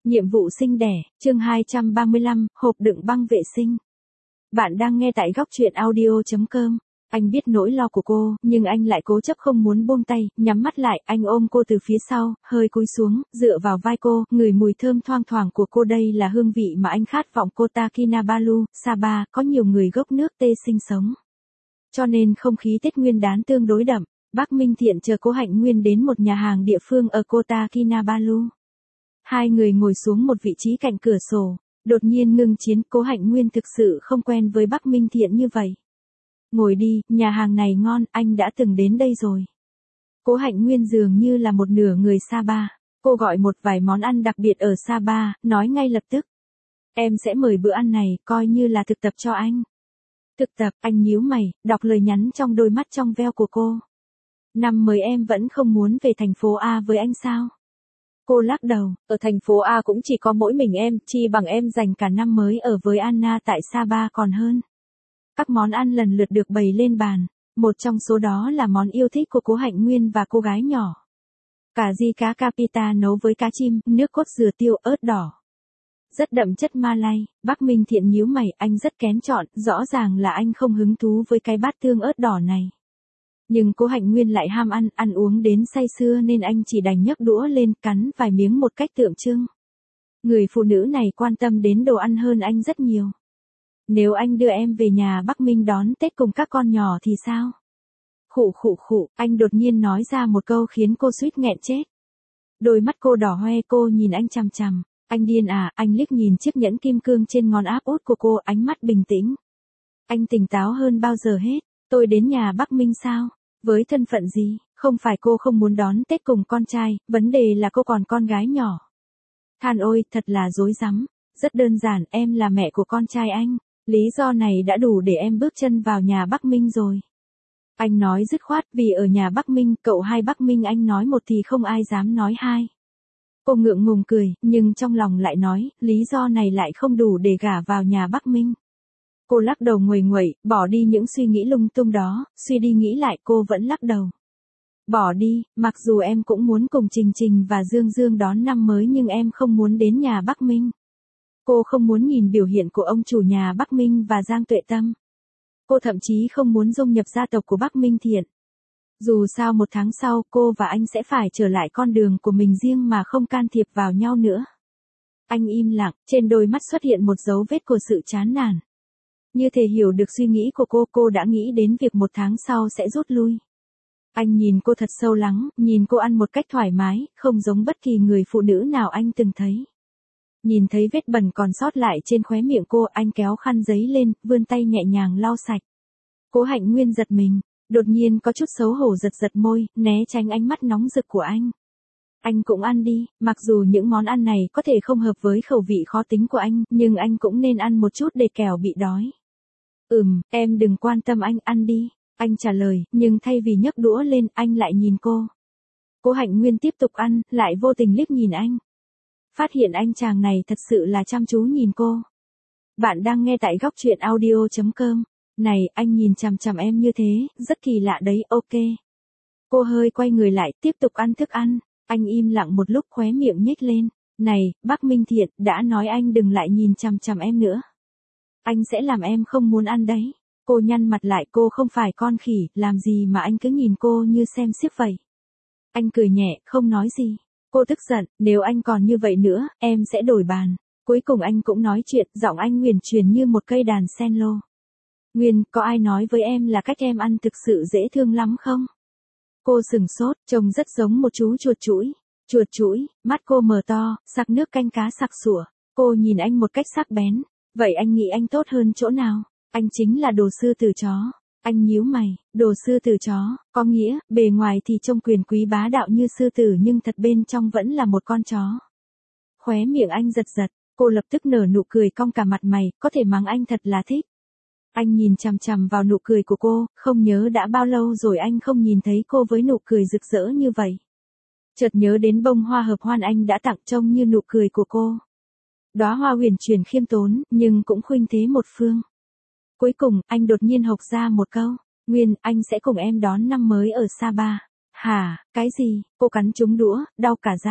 Nhiệm vụ sinh đẻ, chương 235, hộp đựng băng vệ sinh. Bạn đang nghe tại góc truyện audio.com. Anh biết nỗi lo của cô, nhưng anh lại cố chấp không muốn buông tay, nhắm mắt lại, anh ôm cô từ phía sau, hơi cúi xuống, dựa vào vai cô, ngửi mùi thơm thoang thoảng của cô. Đây là hương vị mà anh khát vọng. Kota Kinabalu, Sapa, có nhiều người gốc nước Tây sinh sống. Cho nên không khí Tết Nguyên đán tương đối đậm. Bác Minh Thiện chờ Cố Hạnh Nguyên đến một nhà hàng địa phương ở Kota Kinabalu. Hai người ngồi xuống một vị trí cạnh cửa sổ, đột nhiên ngưng chiến. Cố Hạnh Nguyên thực sự không quen với Bác Minh Thiện như vậy. Ngồi đi, nhà hàng này ngon, anh đã từng đến đây rồi. Cố Hạnh Nguyên dường như là một nửa người Sapa. Cô gọi một vài món ăn đặc biệt ở Sapa, nói ngay lập tức. Em sẽ mời bữa ăn này, coi như là thực tập cho anh. Thực tập, anh nhíu mày, đọc lời nhắn trong đôi mắt trong veo của cô. Năm mới em vẫn không muốn về thành phố A với anh sao? Cô lắc đầu, ở thành phố A cũng chỉ có mỗi mình em, chi bằng em dành cả năm mới ở với Anna tại Sapa còn hơn. Các món ăn lần lượt được bày lên bàn, một trong số đó là món yêu thích của Cố Hạnh Nguyên và cô gái nhỏ. Cà ri cá capita nấu với cá chim, nước cốt dừa tiêu, ớt đỏ. Rất đậm chất Malay. Bác Minh Thiện nhíu mày, anh rất kén chọn, rõ ràng là anh không hứng thú với cái bát tương ớt đỏ này. Nhưng Cố Hạnh Nguyên lại ham ăn uống đến say sưa nên anh chỉ đành nhấc đũa lên cắn vài miếng một cách tượng trưng. Người phụ nữ này quan tâm đến đồ ăn hơn anh rất nhiều. Nếu anh đưa em về nhà Bắc Minh đón Tết cùng các con nhỏ thì sao? Khụ, anh đột nhiên nói ra một câu khiến cô suýt nghẹn chết. Đôi mắt cô đỏ hoe, cô nhìn anh chằm chằm. Anh điên à? Anh liếc nhìn chiếc nhẫn kim cương trên ngón áp út của cô, ánh mắt bình tĩnh. Anh tỉnh táo hơn bao giờ hết. Tôi đến nhà Bắc Minh sao? Với thân phận gì? Không phải cô không muốn đón Tết cùng con trai, vấn đề là cô còn con gái nhỏ. Than ôi, thật là rối rắm. Rất đơn giản, em là mẹ của con trai anh. Lý do này đã đủ để em bước chân vào nhà Bắc Minh rồi. Anh nói dứt khoát, vì ở nhà Bắc Minh, cậu hai Bắc Minh anh nói một thì không ai dám nói hai. Cô ngượng ngùng cười, nhưng trong lòng lại nói, lý do này lại không đủ để gả vào nhà Bắc Minh. Cô lắc đầu nguầy nguậy, bỏ đi những suy nghĩ lung tung đó, suy đi nghĩ lại cô vẫn lắc đầu. Bỏ đi, mặc dù em cũng muốn cùng Trình Trình và Dương Dương đón năm mới nhưng em không muốn đến nhà Bắc Minh. Cô không muốn nhìn biểu hiện của ông chủ nhà Bắc Minh và Giang Tuệ Tâm. Cô thậm chí không muốn dung nhập gia tộc của Bác Minh Thiện. Dù sao một tháng sau cô và anh sẽ phải trở lại con đường của mình riêng mà không can thiệp vào nhau nữa. Anh im lặng, trên đôi mắt xuất hiện một dấu vết của sự chán nản. Như thể hiểu được suy nghĩ của cô đã nghĩ đến việc một tháng sau sẽ rút lui. Anh nhìn cô thật sâu lắng, nhìn cô ăn một cách thoải mái, không giống bất kỳ người phụ nữ nào anh từng thấy. Nhìn thấy vết bẩn còn sót lại trên khóe miệng cô, anh kéo khăn giấy lên, vươn tay nhẹ nhàng lau sạch. Cố Hạnh Nguyên giật mình, đột nhiên có chút xấu hổ giật môi, né tránh ánh mắt nóng rực của anh. Anh cũng ăn đi, mặc dù những món ăn này có thể không hợp với khẩu vị khó tính của anh, nhưng anh cũng nên ăn một chút để kẻo bị đói. Em đừng quan tâm anh, ăn đi. Anh trả lời, nhưng thay vì nhấc đũa lên, anh lại nhìn cô. Cố Hạnh Nguyên tiếp tục ăn, lại vô tình liếc nhìn anh. Phát hiện anh chàng này thật sự là chăm chú nhìn cô. Bạn đang nghe tại góc truyện audio.com. Này, anh nhìn chằm chằm em như thế, rất kỳ lạ đấy, ok. Cô hơi quay người lại, tiếp tục ăn thức ăn. Anh im lặng một lúc, khóe miệng nhếch lên. Này, Bác Minh Thiện, đã nói anh đừng lại nhìn chằm chằm em nữa. Anh sẽ làm em không muốn ăn đấy. Cô nhăn mặt lại, cô không phải con khỉ, làm gì mà anh cứ nhìn cô như xem xiếc vậy. Anh cười nhẹ, không nói gì. Cô tức giận, nếu anh còn như vậy nữa, em sẽ đổi bàn. Cuối cùng anh cũng nói chuyện, giọng anh huyền chuyển như một cây đàn cello. Nguyên, có ai nói với em là cách em ăn thực sự dễ thương lắm không? Cô sừng sốt, trông rất giống một chú chuột chũi. Chuột chũi, mắt cô mở to, sặc nước canh cá sặc sủa. Cô nhìn anh một cách sắc bén. Vậy anh nghĩ anh tốt hơn chỗ nào? Anh chính là đồ sư tử chó. Anh nhíu mày, đồ sư tử chó, có nghĩa, bề ngoài thì trông quyền quý bá đạo như sư tử nhưng thật bên trong vẫn là một con chó. Khóe miệng anh giật, cô lập tức nở nụ cười cong cả mặt mày, có thể mắng anh thật là thích. Anh nhìn chằm chằm vào nụ cười của cô, không nhớ đã bao lâu rồi anh không nhìn thấy cô với nụ cười rực rỡ như vậy. Chợt nhớ đến bông hoa hợp hoan anh đã tặng, trông như nụ cười của cô. Đóa hoa huyền chuyển khiêm tốn, nhưng cũng khuynh thế một phương. Cuối cùng, anh đột nhiên hộc ra một câu. Nguyên, anh sẽ cùng em đón năm mới ở Sapa. Hả, cái gì? Cô cắn trúng đũa, đau cả răng.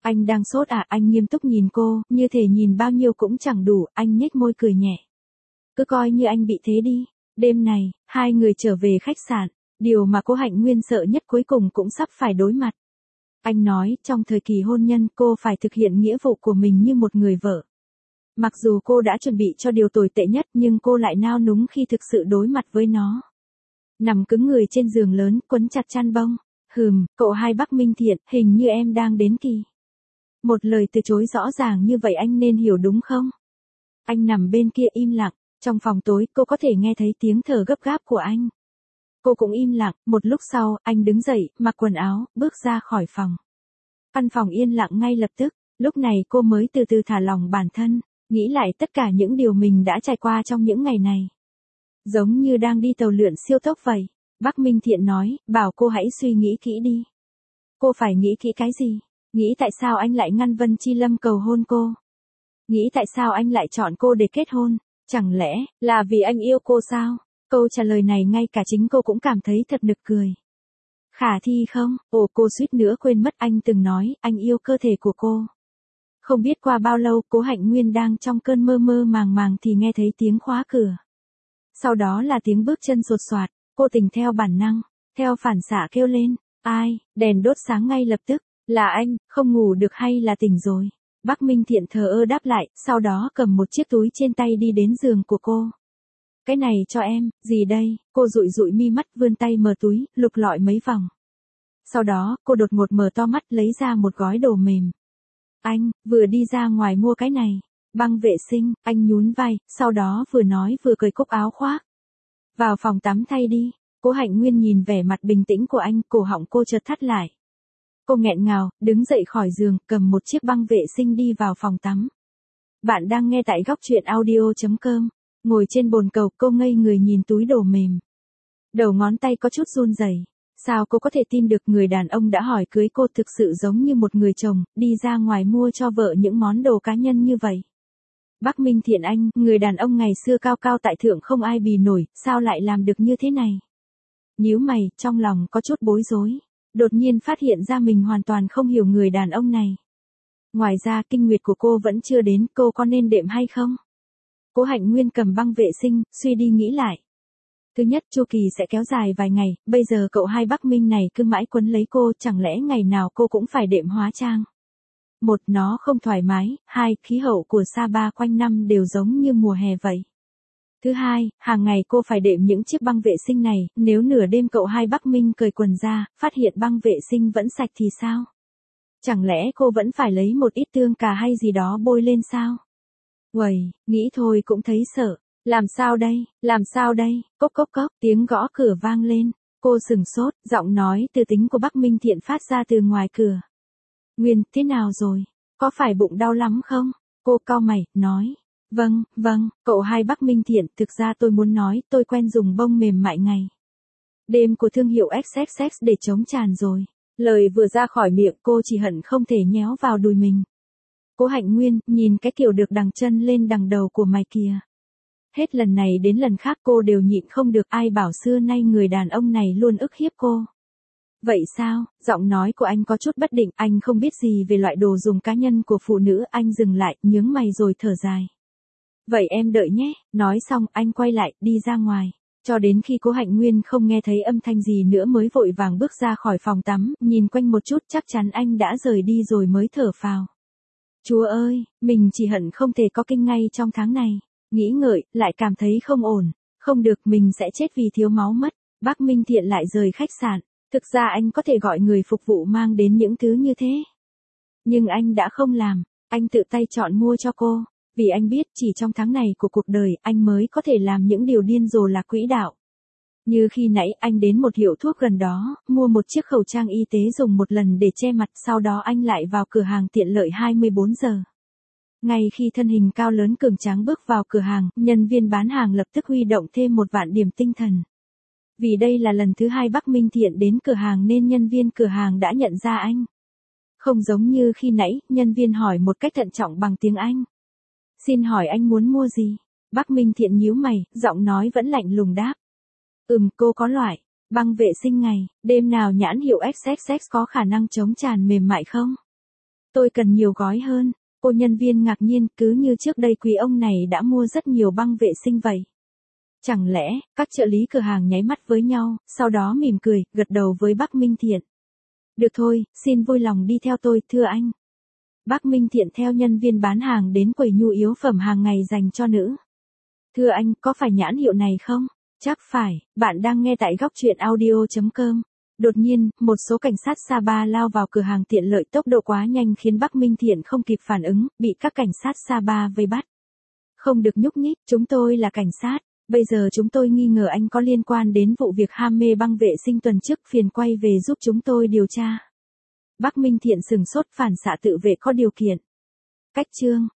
Anh đang sốt à? Anh nghiêm túc nhìn cô, như thể nhìn bao nhiêu cũng chẳng đủ, anh nhếch môi cười nhẹ. Cứ coi như anh bị thế đi. Đêm này, hai người trở về khách sạn, điều mà cô Hạnh Nguyên sợ nhất cuối cùng cũng sắp phải đối mặt. Anh nói, trong thời kỳ hôn nhân cô phải thực hiện nghĩa vụ của mình như một người vợ. Mặc dù cô đã chuẩn bị cho điều tồi tệ nhất nhưng cô lại nao núng khi thực sự đối mặt với nó. Nằm cứng người trên giường lớn, quấn chặt chăn bông. Cậu hai Bắc Minh Thiện, hình như em đang đến kỳ. Một lời từ chối rõ ràng như vậy anh nên hiểu đúng không? Anh nằm bên kia im lặng, trong phòng tối cô có thể nghe thấy tiếng thở gấp gáp của anh. Cô cũng im lặng, một lúc sau, anh đứng dậy, mặc quần áo, bước ra khỏi phòng. Căn phòng yên lặng ngay lập tức, lúc này cô mới từ từ thả lỏng bản thân, nghĩ lại tất cả những điều mình đã trải qua trong những ngày này. Giống như đang đi tàu lượn siêu tốc vậy. Bắc Minh Thiện nói, bảo cô hãy suy nghĩ kỹ đi. Cô phải nghĩ kỹ cái gì? Nghĩ tại sao anh lại ngăn Vân Chi Lâm cầu hôn cô? Nghĩ tại sao anh lại chọn cô để kết hôn? Chẳng lẽ, là vì anh yêu cô sao? Câu trả lời này ngay cả chính cô cũng cảm thấy thật nực cười. Khả thi không? Cô suýt nữa quên mất anh từng nói, anh yêu cơ thể của cô. Không biết qua bao lâu, cố Hạnh Nguyên đang trong cơn mơ mơ màng màng thì nghe thấy tiếng khóa cửa. Sau đó là tiếng bước chân sột soạt, cô tỉnh theo bản năng, theo phản xạ kêu lên, ai, đèn đốt sáng ngay lập tức, là anh, không ngủ được hay là tỉnh rồi. Bắc Minh Thiện thờ ơ đáp lại, sau đó cầm một chiếc túi trên tay đi đến giường của cô. Cái này cho em, gì đây? Cô dụi dụi mi mắt vươn tay mở túi, lục lọi mấy vòng. Sau đó, cô đột ngột mở to mắt lấy ra một gói đồ mềm. Anh, vừa đi ra ngoài mua cái này. Băng vệ sinh, anh nhún vai, sau đó vừa nói vừa cởi cúc áo khoác. Vào phòng tắm thay đi. Cố Hạnh Nguyên nhìn vẻ mặt bình tĩnh của anh, cổ họng cô chợt thắt lại. Cô nghẹn ngào, đứng dậy khỏi giường, cầm một chiếc băng vệ sinh đi vào phòng tắm. Bạn đang nghe tại góc truyện audio.com. Ngồi trên bồn cầu, cô ngây người nhìn túi đồ mềm. Đầu ngón tay có chút run rẩy. Sao cô có thể tin được người đàn ông đã hỏi cưới cô thực sự giống như một người chồng, đi ra ngoài mua cho vợ những món đồ cá nhân như vậy. Bắc Minh Thiện anh, người đàn ông ngày xưa cao cao tại thượng không ai bì nổi, sao lại làm được như thế này? Nhíu mày, trong lòng có chút bối rối. Đột nhiên phát hiện ra mình hoàn toàn không hiểu người đàn ông này. Ngoài ra kinh nguyệt của cô vẫn chưa đến, cô có nên đệm hay không? Cố Hạnh Nguyên cầm băng vệ sinh, suy đi nghĩ lại. Thứ nhất, chu kỳ sẽ kéo dài vài ngày, bây giờ cậu hai Bắc Minh này cứ mãi quấn lấy cô, chẳng lẽ ngày nào cô cũng phải đệm hóa trang? Một, nó không thoải mái, hai, khí hậu của Sapa quanh năm đều giống như mùa hè vậy. Thứ hai, hàng ngày cô phải đệm những chiếc băng vệ sinh này, nếu nửa đêm cậu hai Bắc Minh cởi quần ra, phát hiện băng vệ sinh vẫn sạch thì sao? Chẳng lẽ cô vẫn phải lấy một ít tương cà hay gì đó bôi lên sao? Uầy, nghĩ thôi cũng thấy sợ. Làm sao đây, làm sao đây, cốc cốc cốc, tiếng gõ cửa vang lên. Cô sừng sốt, giọng nói từ tính của Bắc Minh Thiện phát ra từ ngoài cửa. Nguyên, thế nào rồi? Có phải bụng đau lắm không? Cô cau mày, nói. Vâng, cậu hai Bắc Minh Thiện, thực ra tôi muốn nói, tôi quen dùng bông mềm mại ngày đêm của thương hiệu XXX để chống tràn rồi. Lời vừa ra khỏi miệng cô chỉ hận không thể nhéo vào đùi mình. Cố Hạnh Nguyên, nhìn cái kiểu được đằng chân lên đằng đầu của mày kìa. Hết lần này đến lần khác cô đều nhịn không được, ai bảo xưa nay người đàn ông này luôn ức hiếp cô. Vậy sao? Giọng nói của anh có chút bất định, anh không biết gì về loại đồ dùng cá nhân của phụ nữ, anh dừng lại, nhướng mày rồi thở dài. Vậy em đợi nhé, nói xong anh quay lại, đi ra ngoài. Cho đến khi Cố Hạnh Nguyên không nghe thấy âm thanh gì nữa mới vội vàng bước ra khỏi phòng tắm, nhìn quanh một chút chắc chắn anh đã rời đi rồi mới thở phào. Chúa ơi, mình chỉ hận không thể có kinh ngay trong tháng này. Nghĩ ngợi, lại cảm thấy không ổn. Không được, mình sẽ chết vì thiếu máu mất. Bắc Minh Thiện lại rời khách sạn. Thực ra anh có thể gọi người phục vụ mang đến những thứ như thế. Nhưng anh đã không làm. Anh tự tay chọn mua cho cô. Vì anh biết chỉ trong tháng này của cuộc đời anh mới có thể làm những điều điên rồ lạc quỹ đạo. Như khi nãy anh đến một hiệu thuốc gần đó, mua một chiếc khẩu trang y tế dùng một lần để che mặt, sau đó anh lại vào cửa hàng tiện lợi 24 giờ. Ngay khi thân hình cao lớn cường tráng bước vào cửa hàng, nhân viên bán hàng lập tức huy động thêm 1.000.000 điểm tinh thần. Vì đây là lần thứ hai Bắc Minh Thiện đến cửa hàng nên nhân viên cửa hàng đã nhận ra anh. Không giống như khi nãy, nhân viên hỏi một cách thận trọng bằng tiếng Anh. Xin hỏi anh muốn mua gì? Bắc Minh Thiện nhíu mày, giọng nói vẫn lạnh lùng đáp. Cô có loại băng vệ sinh ngày đêm nào nhãn hiệu XXX có khả năng chống tràn mềm mại không? Tôi cần nhiều gói hơn. Cô nhân viên ngạc nhiên, cứ như trước đây quý ông này đã mua rất nhiều băng vệ sinh vậy. Chẳng lẽ, các trợ lý cửa hàng nháy mắt với nhau, sau đó mỉm cười, gật đầu với bác Minh Thiện. Được thôi, xin vui lòng đi theo tôi, thưa anh. Bác Minh Thiện theo nhân viên bán hàng đến quầy nhu yếu phẩm hàng ngày dành cho nữ. Thưa anh, có phải nhãn hiệu này không? Chắc phải, bạn đang nghe tại góc truyện audio.com. Đột nhiên, một số cảnh sát Sapa lao vào cửa hàng tiện lợi tốc độ quá nhanh khiến bác Minh Thiện không kịp phản ứng, bị các cảnh sát Sapa vây bắt. Không được nhúc nhích, chúng tôi là cảnh sát. Bây giờ chúng tôi nghi ngờ anh có liên quan đến vụ việc ham mê băng vệ sinh tuần trước, phiền quay về giúp chúng tôi điều tra. Bác Minh Thiện sừng sốt, phản xạ tự vệ có điều kiện. Cách chương